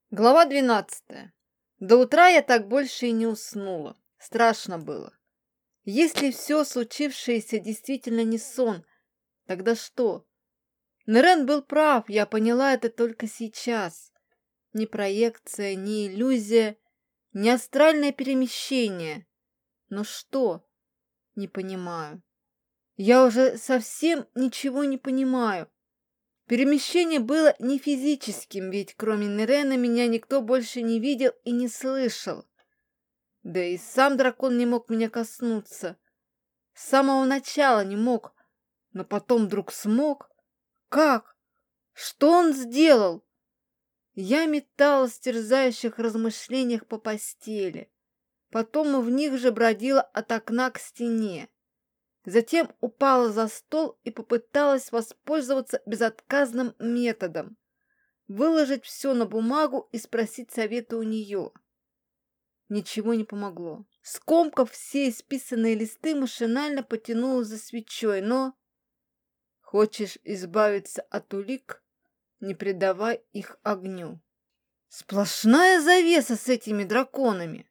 Глава 12. До утра я так больше и не уснула. Страшно было. Если все случившееся действительно не сон, тогда что? Нерен был прав, я поняла это только сейчас. Ни проекция, ни иллюзия, ни астральное перемещение. Но что? Не понимаю. Я уже совсем ничего не понимаю. Перемещение было не физическим, ведь кроме Нерена меня никто больше не видел и не слышал. Да и сам дракон не мог меня коснуться. С самого начала не мог, но потом вдруг смог. Как? Что он сделал? Я металась в терзающих размышлениях по постели. Потом в них же бродила от окна к стене. Затем упала за стол и попыталась воспользоваться безотказным методом. Выложить все на бумагу и спросить совета у нее. Ничего не помогло. Скомкав все исписанные листы, машинально потянулась за свечой, но... Хочешь избавиться от улик? Не предавай их огню. Сплошная завеса с этими драконами.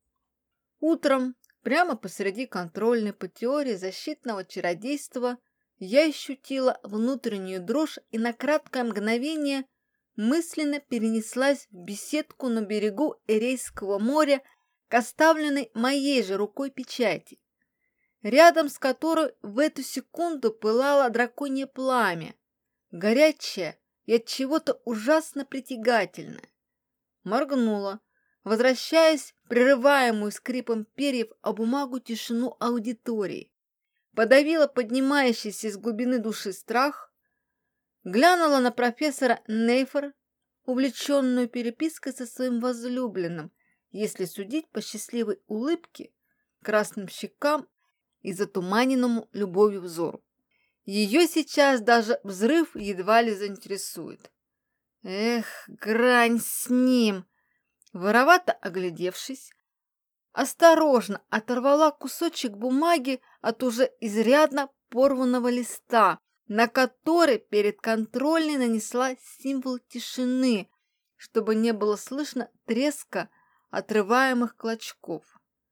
Утром, прямо посреди контрольной по теории защитного чародейства, я ощутила внутреннюю дрожь и на краткое мгновение мысленно перенеслась в беседку на берегу Эрейского моря к оставленной моей же рукой печати, рядом с которой в эту секунду пылало драконье пламя, горячее и от чего-то ужасно притягательное. Моргнула, возвращаясь в прерываемую скрипом перьев о бумагу тишину аудитории, подавила поднимающийся из глубины души страх, глянула на профессора Нейфер, увлеченную перепиской со своим возлюбленным, если судить по счастливой улыбке, красным щекам и затуманенному любовью взору. Ее сейчас даже взрыв едва ли заинтересует. Эх, грань с ним! Воровато оглядевшись, осторожно оторвала кусочек бумаги от уже изрядно порванного листа, на который перед контрольной нанесла символ тишины, чтобы не было слышно треска отрываемых клочков.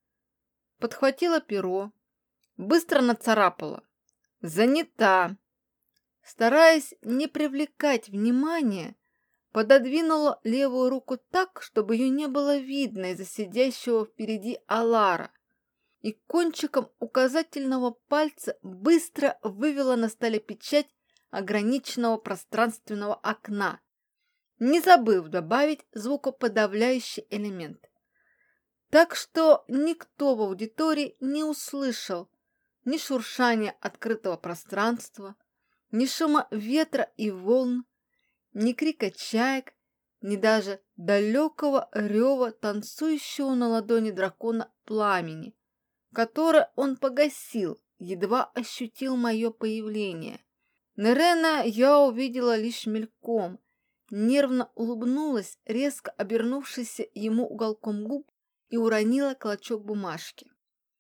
Подхватила перо, быстро нацарапала. Занята. Стараясь не привлекать внимания, пододвинула левую руку так, чтобы ее не было видно из-за сидящего впереди Алара, и кончиком указательного пальца быстро вывела на столе печать ограниченного пространственного окна, не забыв добавить звукоподавляющий элемент. Так что никто в аудитории не услышал ни шуршания открытого пространства, ни шума ветра и волн, ни крика чаек, ни даже далекого рева танцующего на ладони дракона пламени, которое он погасил, едва ощутил мое появление. Нерена я увидела лишь мельком, нервно улыбнулась, резко обернувшись ему уголком губ, и уронила клочок бумажки.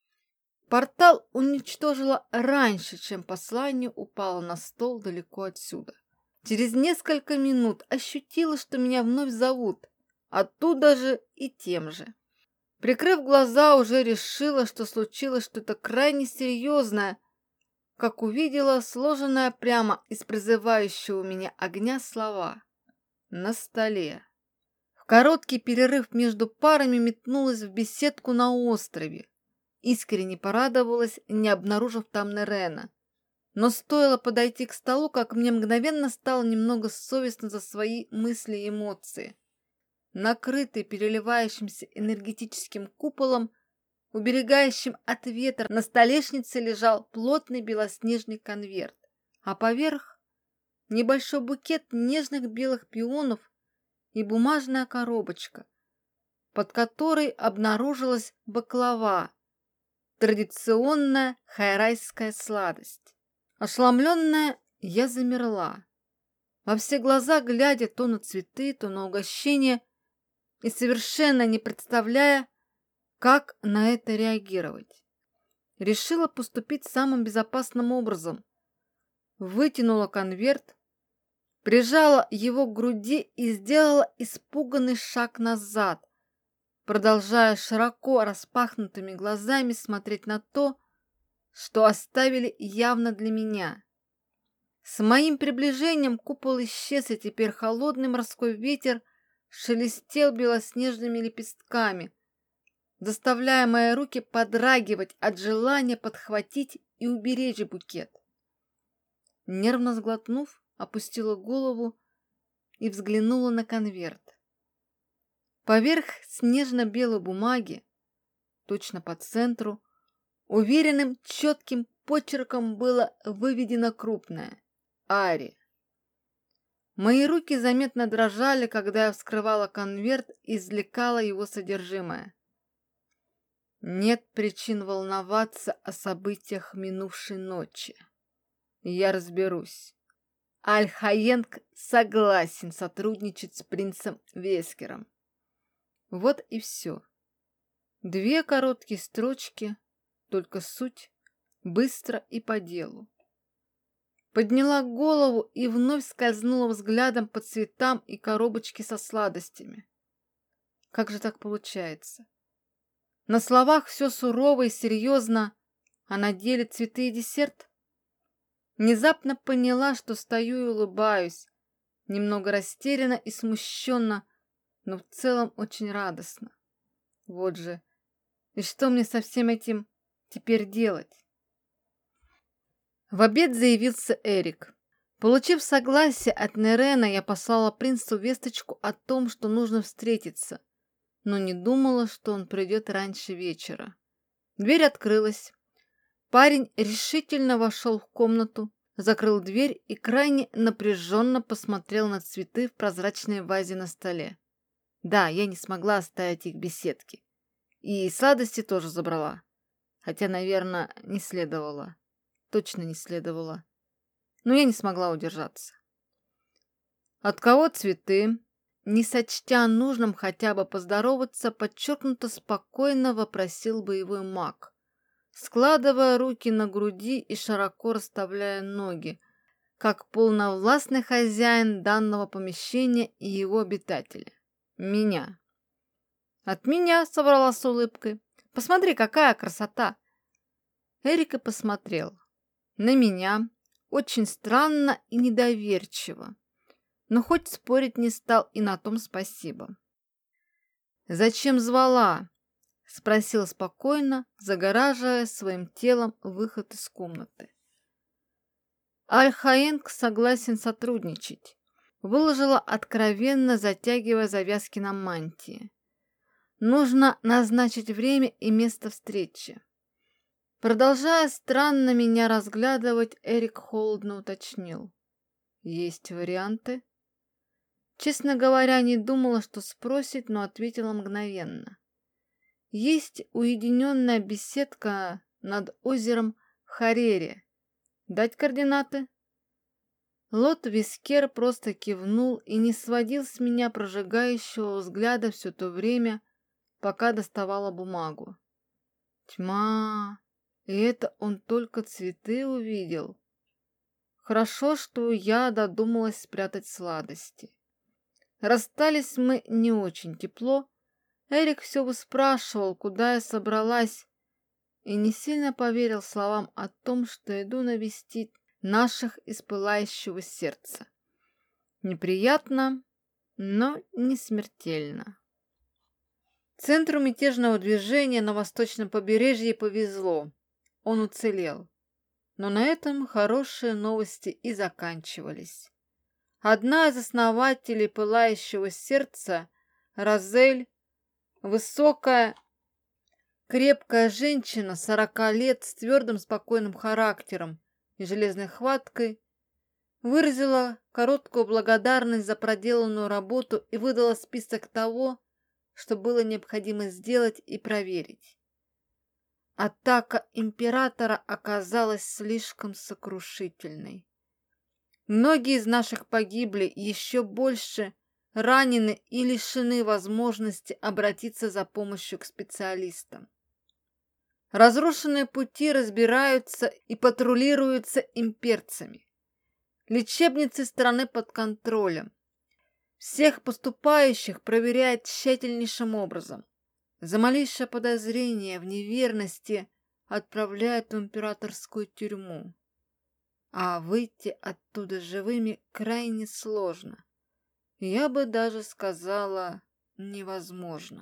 Портал уничтожила раньше, чем послание упало на стол далеко отсюда. Через несколько минут ощутила, что меня вновь зовут, оттуда же и тем же. Прикрыв глаза, уже решила, что случилось что-то крайне серьезное, как увидела сложенное прямо из призывающего меня огня слова «на столе». В короткий перерыв между парами метнулась в беседку на острове. Искренне порадовалась, не обнаружив там Нерена. Но стоило подойти к столу, как мне мгновенно стало немного совестно за свои мысли и эмоции. Накрытый переливающимся энергетическим куполом, уберегающим от ветра, на столешнице лежал плотный белоснежный конверт, а поверх небольшой букет нежных белых пионов и бумажная коробочка, под которой обнаружилась баклава, традиционная хайрайская сладость. Ошеломленная, я замерла, во все глаза глядя то на цветы, то на угощение и совершенно не представляя, как на это реагировать. Решила поступить самым безопасным образом. Вытянула конверт, прижала его к груди и сделала испуганный шаг назад, продолжая широко распахнутыми глазами смотреть на то, что оставили явно для меня. С моим приближением купол исчез, и теперь холодный морской ветер шелестел белоснежными лепестками, заставляя мои руки подрагивать от желания подхватить и уберечь букет. Нервно сглотнув, опустила голову и взглянула на конверт. Поверх снежно-белой бумаги, точно по центру, уверенным четким почерком было выведено крупное «Ари». Мои руки заметно дрожали, когда я вскрывала конверт и извлекала его содержимое. Нет причин волноваться о событиях минувшей ночи. Я разберусь. Аль-Хаенк согласен сотрудничать с принцем Вескером. Вот и все. 2 короткие строчки, только суть, быстро и по делу. Подняла голову и вновь скользнула взглядом по цветам и коробочке со сладостями. Как же так получается? На словах все сурово и серьезно, а на деле цветы и десерт? Внезапно поняла, что стою и улыбаюсь, немного растерянно и смущенно, но в целом очень радостно. Вот же, и что мне со всем этим теперь делать? В обед заявился Эрик. Получив согласие от Нерена, я послала принцу весточку о том, что нужно встретиться, но не думала, что он придет раньше вечера. Дверь открылась. Парень решительно вошел в комнату, закрыл дверь и крайне напряженно посмотрел на цветы в прозрачной вазе на столе. Да, я не смогла оставить их в беседке. И сладости тоже забрала. Хотя, наверное, не следовало. Точно не следовало. Но я не смогла удержаться. От кого цветы? Не сочтя нужным хотя бы поздороваться, подчеркнуто спокойно вопросил боевой маг, складывая руки на груди и широко расставляя ноги, как полновластный хозяин данного помещения и его обитатели. Меня. От меня, соврала с улыбкой. Посмотри, какая красота. Эрик и посмотрел. На меня очень странно и недоверчиво, но хоть спорить не стал, и на том спасибо. «Зачем звала?» — спросил спокойно, загораживая своим телом выход из комнаты. Аль-Хаенк согласен сотрудничать, выложила откровенно, затягивая завязки на мантии. Нужно назначить время и место встречи. Продолжая странно меня разглядывать, Эрик холодно уточнил. Есть варианты? Честно говоря, не думала, что спросит, но ответила мгновенно. Есть уединенная беседка над озером Харере. Дать координаты? Лот Вискер просто кивнул и не сводил с меня прожигающего взгляда все то время, пока доставала бумагу. Тьма! И это он только цветы увидел. Хорошо, что я додумалась спрятать сладости. Расстались мы не очень тепло. Эрик все выспрашивал, куда я собралась, и не сильно поверил словам о том, что иду навестить наших из пылающего сердца. Неприятно, но не смертельно. Центру мятежного движения на восточном побережье повезло. Он уцелел. Но на этом хорошие новости и заканчивались. Одна из основателей пылающего сердца, Розель, высокая, крепкая женщина 40 лет с твердым спокойным характером и железной хваткой, выразила короткую благодарность за проделанную работу и выдала список того, что было необходимо сделать и проверить. Атака императора оказалась слишком сокрушительной. Многие из наших погибли, еще больше ранены и лишены возможности обратиться за помощью к специалистам. Разрушенные пути разбираются и патрулируются имперцами. Лечебницы страны под контролем. Всех поступающих проверяет тщательнейшим образом. За малейшее подозрение в неверности отправляют в императорскую тюрьму. А выйти оттуда живыми крайне сложно. Я бы даже сказала, невозможно.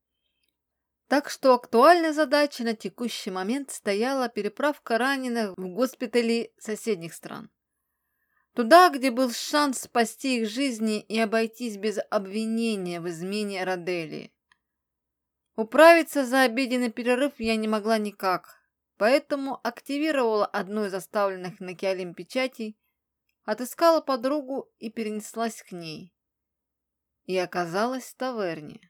Так что актуальной задачей на текущий момент стояла переправка раненых в госпитали соседних стран. Туда, где был шанс спасти их жизни и обойтись без обвинения в измене Роделии. Управиться за обеденный перерыв я не могла никак, поэтому активировала одну из оставленных на Киалим печатей, отыскала подругу и перенеслась к ней. И оказалась в таверне.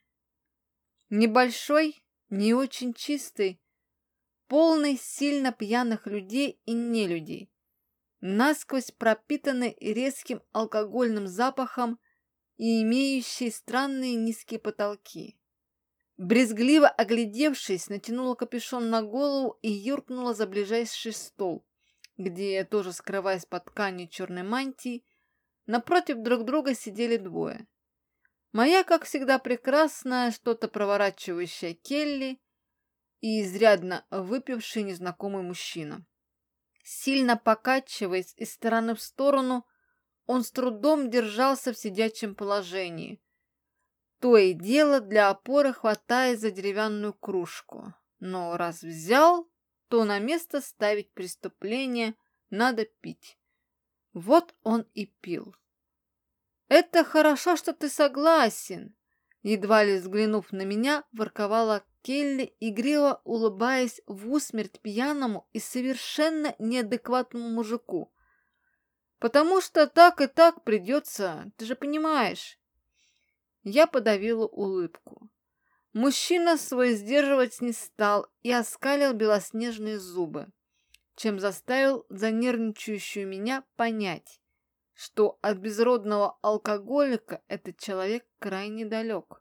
Небольшой, не очень чистый, полный сильно пьяных людей и нелюдей, насквозь пропитанный резким алкогольным запахом и имеющий странные низкие потолки. Брезгливо оглядевшись, натянула капюшон на голову и юркнула за ближайший стол, где, тоже скрываясь под тканью черной мантии, напротив друг друга сидели двое. Моя, как всегда, прекрасная, что-то проворачивающая Келли и изрядно выпивший незнакомый мужчина. Сильно покачиваясь из стороны в сторону, он с трудом держался в сидячем положении. То и дело для опоры хватает за деревянную кружку. Но раз взял, то на место ставить преступление надо пить. Вот он и пил. «Это хорошо, что ты согласен», едва ли взглянув на меня, ворковала Келли, игриво улыбаясь в усмерть пьяному и совершенно неадекватному мужику. «Потому что так и так придется, ты же понимаешь». Я подавила улыбку. Мужчина свой сдерживать не стал и оскалил белоснежные зубы, чем заставил занервничающую меня понять, что от безродного алкоголика этот человек крайне далек.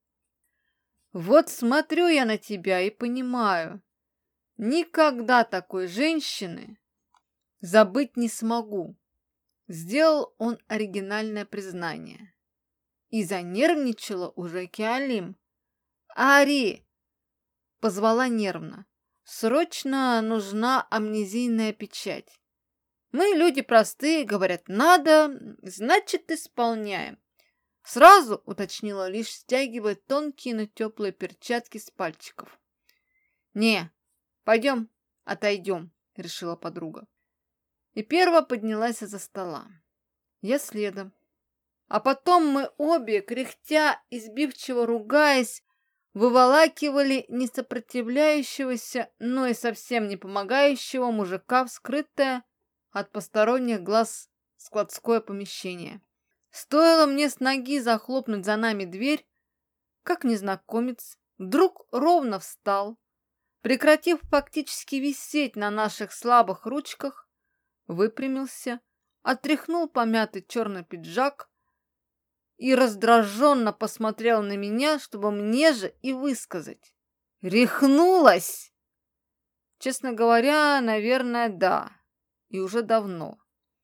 «Вот смотрю я на тебя и понимаю, никогда такой женщины забыть не смогу», сделал он оригинальное признание. И занервничала уже Киалим. «Ари!» — позвала нервно. «Срочно нужна амнезийная печать. Мы люди простые, говорят, надо, значит, исполняем». Сразу уточнила, лишь стягивая тонкие, но теплые перчатки с пальчиков. «Не, пойдем, отойдем», — решила подруга. И первая поднялась из-за стола. Я следом. А потом мы обе, кряхтя и сбивчиво ругаясь, выволакивали несопротивляющегося, но и совсем не помогающего мужика в скрытое от посторонних глаз складское помещение. Стоило мне с ноги захлопнуть за нами дверь, как незнакомец вдруг ровно встал, прекратив фактически висеть на наших слабых ручках, выпрямился, отряхнул помятый черный пиджак и раздраженно посмотрел на меня, чтобы мне же и высказать. «Рехнулась!» Честно говоря, наверное, да, и уже давно.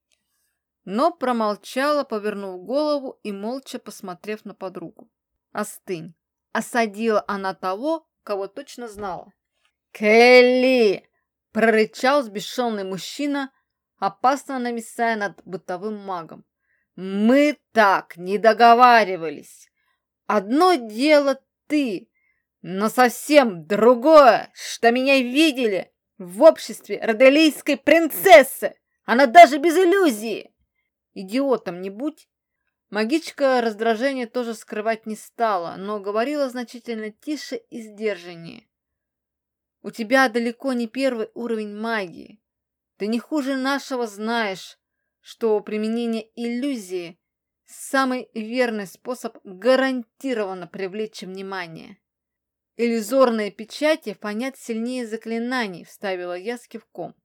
Но промолчала, повернув голову и молча посмотрев на подругу. «Остынь!» — осадила она того, кого точно знала. «Келли!» — прорычал взбешенный мужчина, опасно нависая над бытовым магом. «Мы так не договаривались. Одно дело ты, но совсем другое, что меня видели в обществе роделийской принцессы. Она даже без иллюзии. Идиотом не будь». Магичка раздражение тоже скрывать не стала, но говорила значительно тише и сдержаннее. «У тебя далеко не первый уровень магии. Ты не хуже нашего знаешь, что применение иллюзии – самый верный способ гарантированно привлечь внимание. Иллюзорные печати фонят сильнее заклинаний», – вставила я с кивком.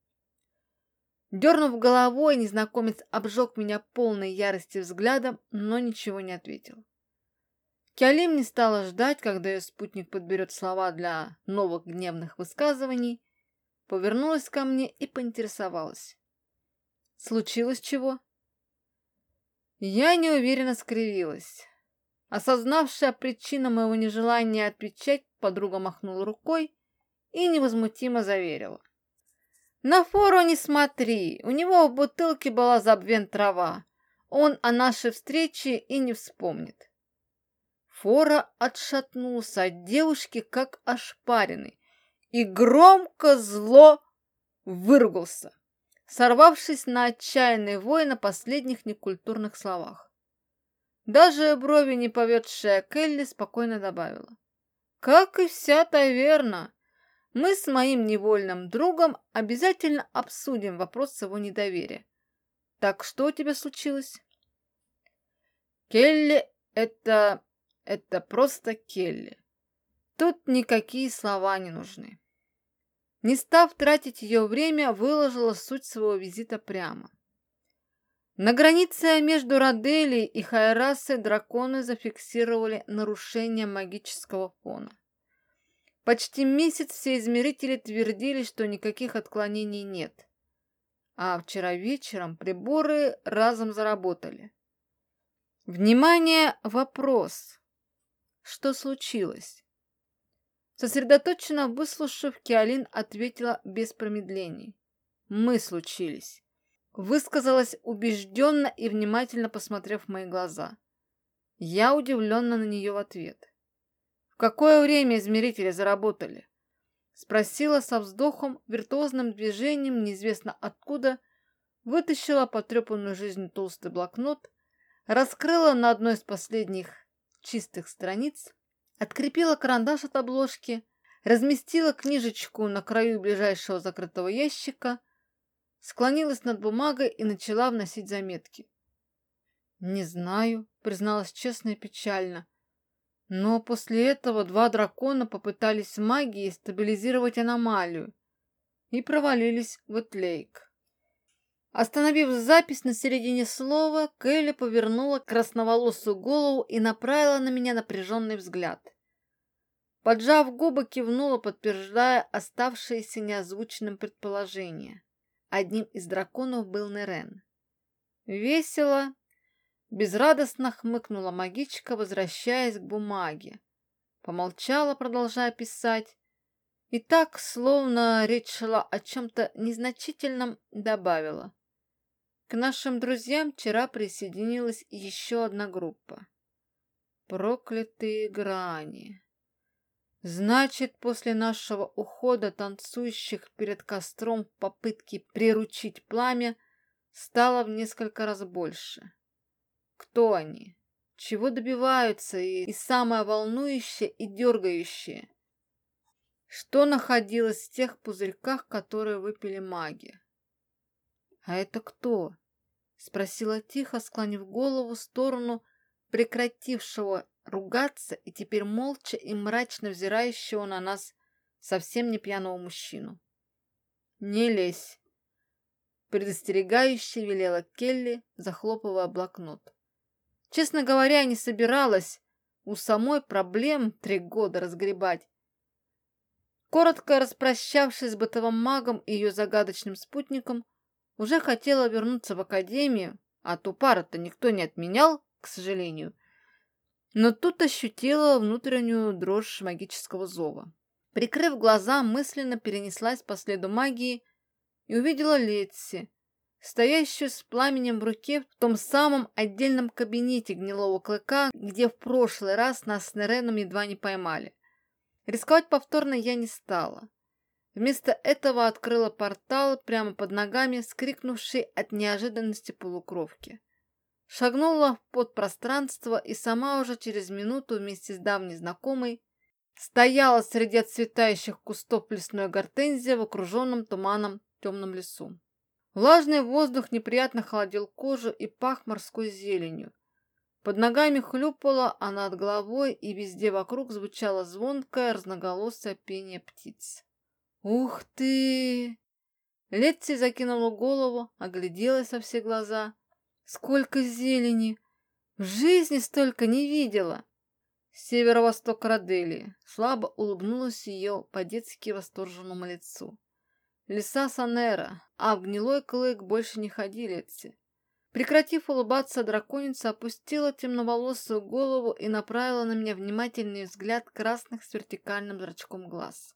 Дернув головой, незнакомец обжег меня полной ярости взглядом, но ничего не ответил. Киалим не стала ждать, когда ее спутник подберет слова для новых гневных высказываний, повернулась ко мне и поинтересовалась. «Случилось чего?» Я неуверенно скривилась. Осознавшая причину моего нежелания отвечать, подруга махнула рукой и невозмутимо заверила. «На Фору не смотри, у него в бутылке была забвен трава. Он о нашей встрече и не вспомнит». Фора отшатнулся от девушки, как ошпаренный, и громко зло выругался, сорвавшись на отчаянный вой на последних некультурных словах. Даже брови не поведшая Келли спокойно добавила. «Как и вся таверна, мы с моим невольным другом обязательно обсудим вопрос его недоверия. Так что у тебя случилось?» «Келли — это просто Келли. Тут никакие слова не нужны». Не став тратить ее время, выложила суть своего визита прямо. На границе между Роделией и Хайрасой драконы зафиксировали нарушение магического фона. Почти месяц все измерители твердили, что никаких отклонений нет. А вчера вечером приборы разом заработали. Внимание, вопрос. Что случилось? Сосредоточенно выслушав, Киалин ответила без промедлений. «Мы случились», — высказалась убежденно и внимательно посмотрев в мои глаза. Я удивленно на нее в ответ. «В какое время измерители заработали?» — спросила со вздохом, виртуозным движением, неизвестно откуда, вытащила потрепанную жизнью толстый блокнот, раскрыла на одной из последних чистых страниц, открепила карандаш от обложки, разместила книжечку на краю ближайшего закрытого ящика, склонилась над бумагой и начала вносить заметки. «Не знаю», — призналась честно и печально, но после этого 2 дракона попытались магией стабилизировать аномалию и провалились в Этлейк. Остановив запись на середине слова, Келли повернула красноволосую голову и направила на меня напряженный взгляд. Поджав губы, кивнула, подтверждая оставшееся неозвученным предположение. Одним из драконов был Нерен. Весело, безрадостно хмыкнула магичка, возвращаясь к бумаге. Помолчала, продолжая писать, и так, словно речь шла о чем-то незначительном, добавила. К нашим друзьям вчера присоединилась еще одна группа. Проклятые грани. Значит, после нашего ухода танцующих перед костром в попытке приручить пламя стало в несколько раз больше. Кто они? Чего добиваются? И самое волнующее и дергающее. Что находилось в тех пузырьках, которые выпили маги? «А это кто?» — спросила тихо, склонив голову в сторону прекратившего ругаться и теперь молча и мрачно взирающего на нас совсем не пьяного мужчину. «Не лезь!» — предостерегающе велела Келли, захлопывая блокнот. Честно говоря, не собиралась у самой проблем 3 года разгребать. Коротко распрощавшись с бытовым магом и ее загадочным спутником, уже хотела вернуться в академию, а ту пару-то никто не отменял, к сожалению. Но тут ощутила внутреннюю дрожь магического зова. Прикрыв глаза, мысленно перенеслась по следу магии и увидела Летси, стоящую с пламенем в руке в том самом отдельном кабинете гнилого клыка, где в прошлый раз нас с Нереном едва не поймали. Рисковать повторно я не стала. Вместо этого открыла портал прямо под ногами, вскрикнувший от неожиданности полукровки. Шагнула в подпространство и сама уже через минуту вместе с давней знакомой стояла среди отцветающих кустов лесной гортензии в окруженном туманом темном лесу. Влажный воздух неприятно холодил кожу и пах морской зеленью. Под ногами хлюпала, а над головой и везде вокруг звучало звонкое разноголосое пение птиц. «Ух ты!» Летти закинула голову, огляделась во все глаза. «Сколько зелени! В жизни столько не видела!» Северо-восток Роделии. Слабо улыбнулась ее по-детски восторженному лицу. Леса Санера, а в гнилой клык больше не ходи, Летти. Прекратив улыбаться, драконица опустила темноволосую голову и направила на меня внимательный взгляд красных с вертикальным зрачком глаз.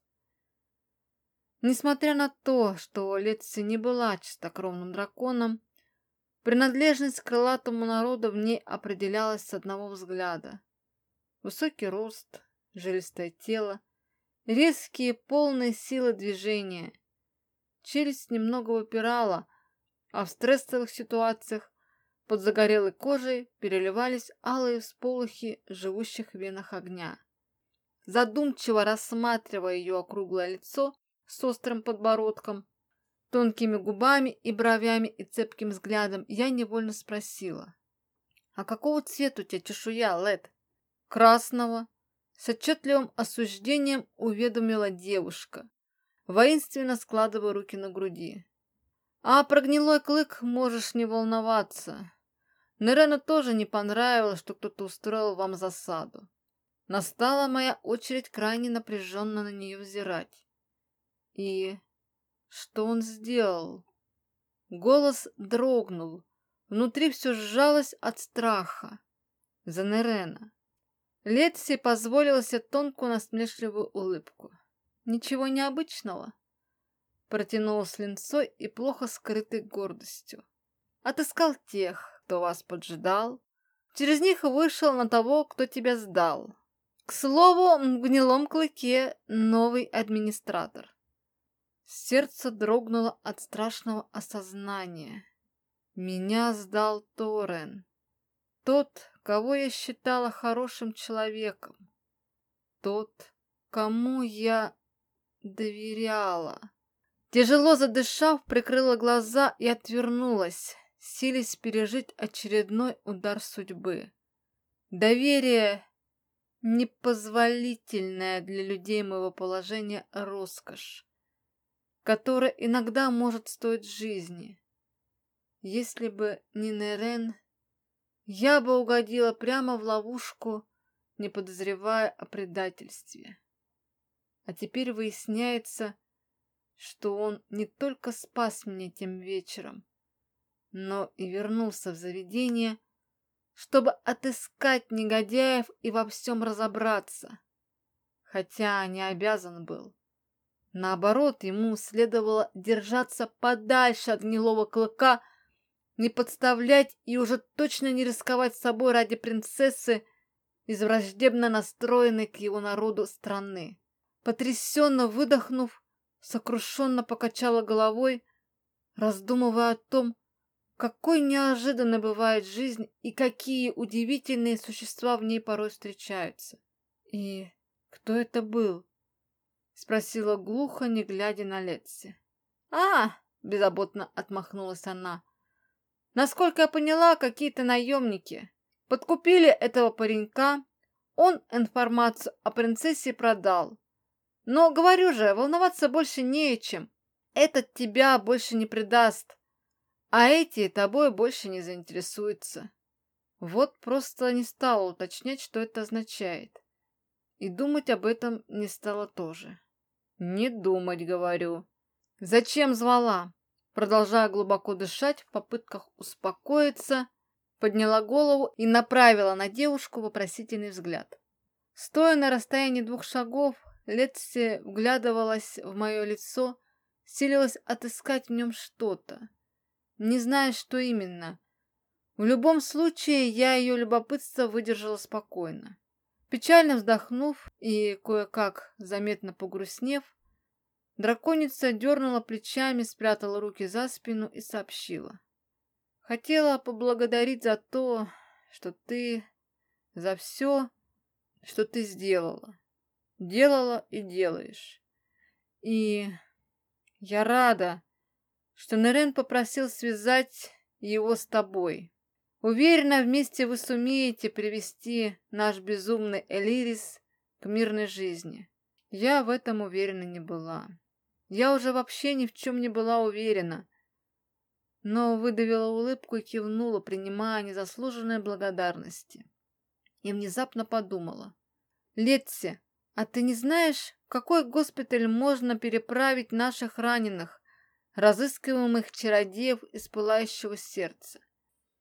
Несмотря на то, что Летси не была чистокровным драконом, принадлежность к крылатому народу в ней определялась с одного взгляда. Высокий рост, жилистое тело, резкие, полные силы движения. Челюсть немного выпирала, а в стрессовых ситуациях под загорелой кожей переливались алые всполохи живущих в венах огня. Задумчиво рассматривая ее округлое лицо с острым подбородком, тонкими губами и бровями и цепким взглядом, я невольно спросила: «А какого цвета у тебя чешуя, Лет?» «Красного», — с отчетливым осуждением уведомила девушка, воинственно складывая руки на груди. «А про гнилой клык можешь не волноваться. Нерену тоже не понравилось, что кто-то устроил вам засаду. Настала моя очередь крайне напряженно на нее взирать. И что он сделал?» Голос дрогнул. Внутри все сжалось от страха за Нерена. Летси позволила себе тонкую насмешливую улыбку. «Ничего необычного», — протянула с линцой и плохо скрытой гордостью. «Отыскал тех, кто вас поджидал. Через них вышел на того, кто тебя сдал. К слову, в гнилом клыке новый администратор». Сердце дрогнуло от страшного осознания. Меня сдал Торрен. Тот, кого я считала хорошим человеком. Тот, кому я доверяла. Тяжело задышав, прикрыла глаза и отвернулась, силясь пережить очередной удар судьбы. Доверие — непозволительная для людей моего положения роскошь, которая иногда может стоить жизни. Если бы не Нерен, я бы угодила прямо в ловушку, не подозревая о предательстве. А теперь выясняется, что он не только спас меня тем вечером, но и вернулся в заведение, чтобы отыскать негодяев и во всем разобраться. Хотя не обязан был. Наоборот, ему следовало держаться подальше от гнилого клыка, не подставлять и уже точно не рисковать собой ради принцессы из враждебно настроенной к его народу страны. Потрясенно выдохнув, сокрушенно покачала головой, раздумывая о том, какой неожиданной бывает жизнь и какие удивительные существа в ней порой встречаются. «И кто это был?» — спросила глухо, не глядя на Летси. Беззаботно отмахнулась она. «Насколько я поняла, какие-то наемники подкупили этого паренька, он информацию о принцессе продал. Но, говорю же, волноваться больше не о чем. Этот тебя больше не предаст, а эти тобой больше не заинтересуются». Вот просто не стала уточнять, что это означает. И думать об этом не стала тоже. «Не думать, говорю. Зачем звала?» Продолжая глубоко дышать в попытках успокоиться, подняла голову и направила на девушку вопросительный взгляд. Стоя на расстоянии 2 шагов, Летси вглядывалась в мое лицо, силилась отыскать в нем что-то, не зная, что именно. В любом случае, я ее любопытство выдержала спокойно. Печально вздохнув и кое-как заметно погрустнев, драконица дернула плечами, спрятала руки за спину и сообщила: «Хотела поблагодарить за то, что ты... за все, что ты сделала. Делала и делаешь. И я рада, что Нерен попросил связать его с тобой. Уверена, вместе вы сумеете привести наш безумный Элирис к мирной жизни». Я в этом уверена не была. Я уже вообще ни в чем не была уверена, но выдавила улыбку и кивнула, принимая незаслуженные благодарности. И внезапно подумала: «Летси, а ты не знаешь, в какой госпиталь можно переправить наших раненых, разыскиваемых чародеев из Пылающего сердца?»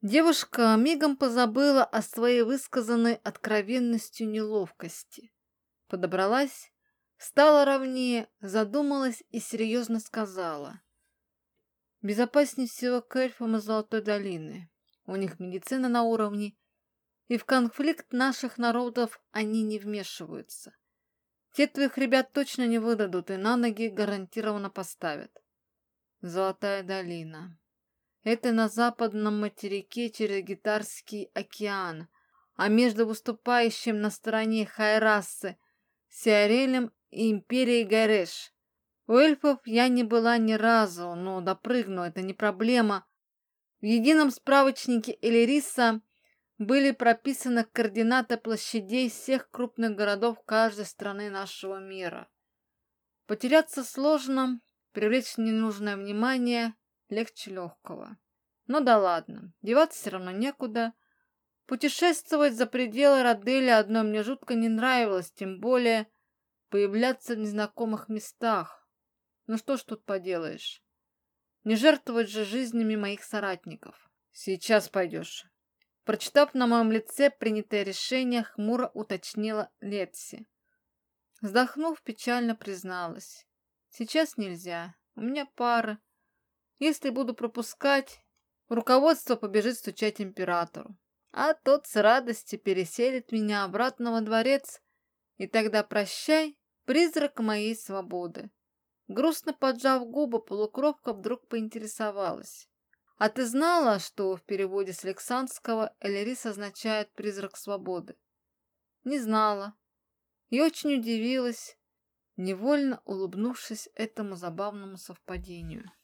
Девушка мигом позабыла о своей высказанной откровенностью неловкости. Подобралась, стала ровнее, задумалась и серьезно сказала. Безопаснее всего к эльфам из Золотой долины. У них медицина на уровне, и в конфликт наших народов они не вмешиваются. Те твоих ребят точно не выдадут и на ноги гарантированно поставят. Золотая долина. Это на западном материке через Гитарский океан, а между выступающим на стороне Хайрассы, Сиарелем и Империей Гареш. У эльфов я не была ни разу, но допрыгну, это не проблема. В едином справочнике Элириса были прописаны координаты площадей всех крупных городов каждой страны нашего мира. Потеряться сложно, привлечь ненужное внимание легче легкого. Но да ладно, деваться все равно некуда. Путешествовать за пределы Роделя одной мне жутко не нравилось, тем более появляться в незнакомых местах. Ну что ж тут поделаешь? Не жертвовать же жизнями моих соратников. Сейчас пойдешь. Прочитав на моем лице принятое решение, хмуро уточнила Летси. Вздохнув, печально призналась. Сейчас нельзя. У меня пара. Если буду пропускать, руководство побежит стучать императору. А тот с радостью переселит меня обратно во дворец, и тогда прощай, призрак моей свободы. Грустно поджав губы, полукровка вдруг поинтересовалась. А ты знала, что в переводе с лексанского Эльрис означает «призрак свободы»? Не знала. И очень удивилась, невольно улыбнувшись этому забавному совпадению.